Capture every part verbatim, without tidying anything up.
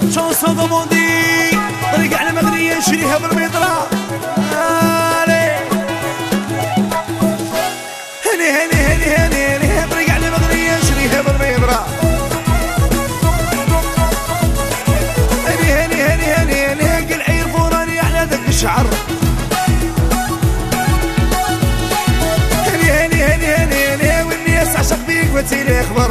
شونسون دوموندي طريق على مغنية نشريها بالميطرة. هني هني هني هني هني طريق على مغنية نشريها بالميطرة. هني هني هني هني هني قل عير فوراني على ذاك الشعر. هني هني هني هني هني والناس عشق بيك وتيلي اخبر.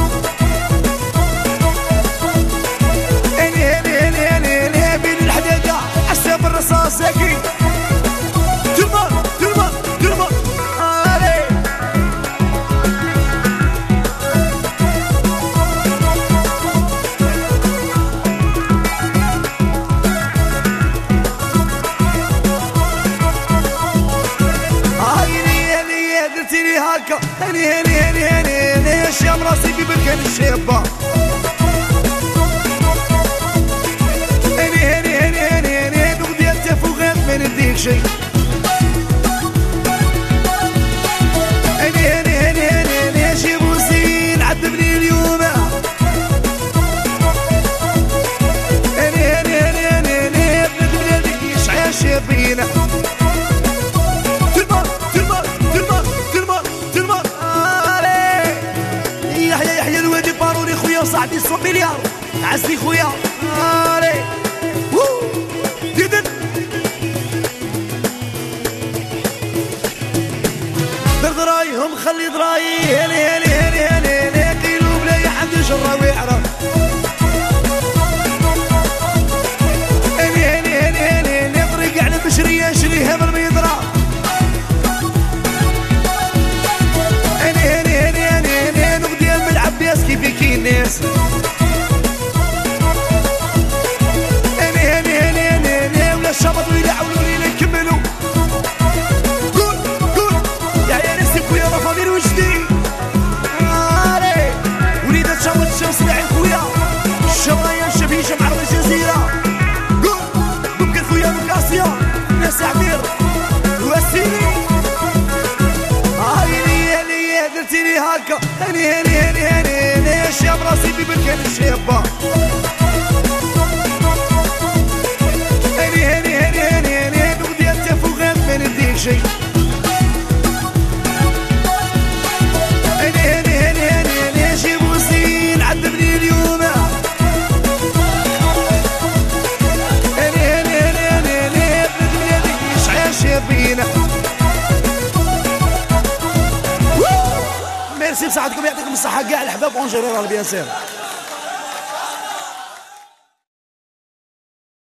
ساكي ترمى ترمى ترمى علي هايني هني درتيلي هاكا. هني هني هني هني هني الشام راسي في بركان الشابة. نديك شي هني هني هني هني هني جيبو زين عذبني اليوم. هني هني هني هني هني ابنة بلادك يشعى شابينا. ترمى ترمى ترمى ترمى ترمى علي يحيى يحيى الوادي باروني خويا وصاحبي سبع مليار عزلي خويا علي درايهم خلي دراي. هني هني هني هني هني كيلو بلا يحد جرا ويعرف. هني هني هني هني هني طريق على بشرية نشريها بالميطرة. هني هني هني هني هني نغدي الملعب بياس كيف كي الناس. هني هني هني هني هني ولا الشبط ويلعبوا لي نكملوا. الشمس لعين خويا الشرايا الشبيشة مع الجزيرة. قول ببكر خويا مكاسيا ناس عبير واسيني. هايني هني درتيلي هاكا. هني هني هني هني هني الشام راسي في بركان الشابة. هني هني هني هني هني نغدي التفوغات ما نديك شي. ميرسي بصحتكم يعطيكم الصحة كاع الحباب اون جيرال بيان سير.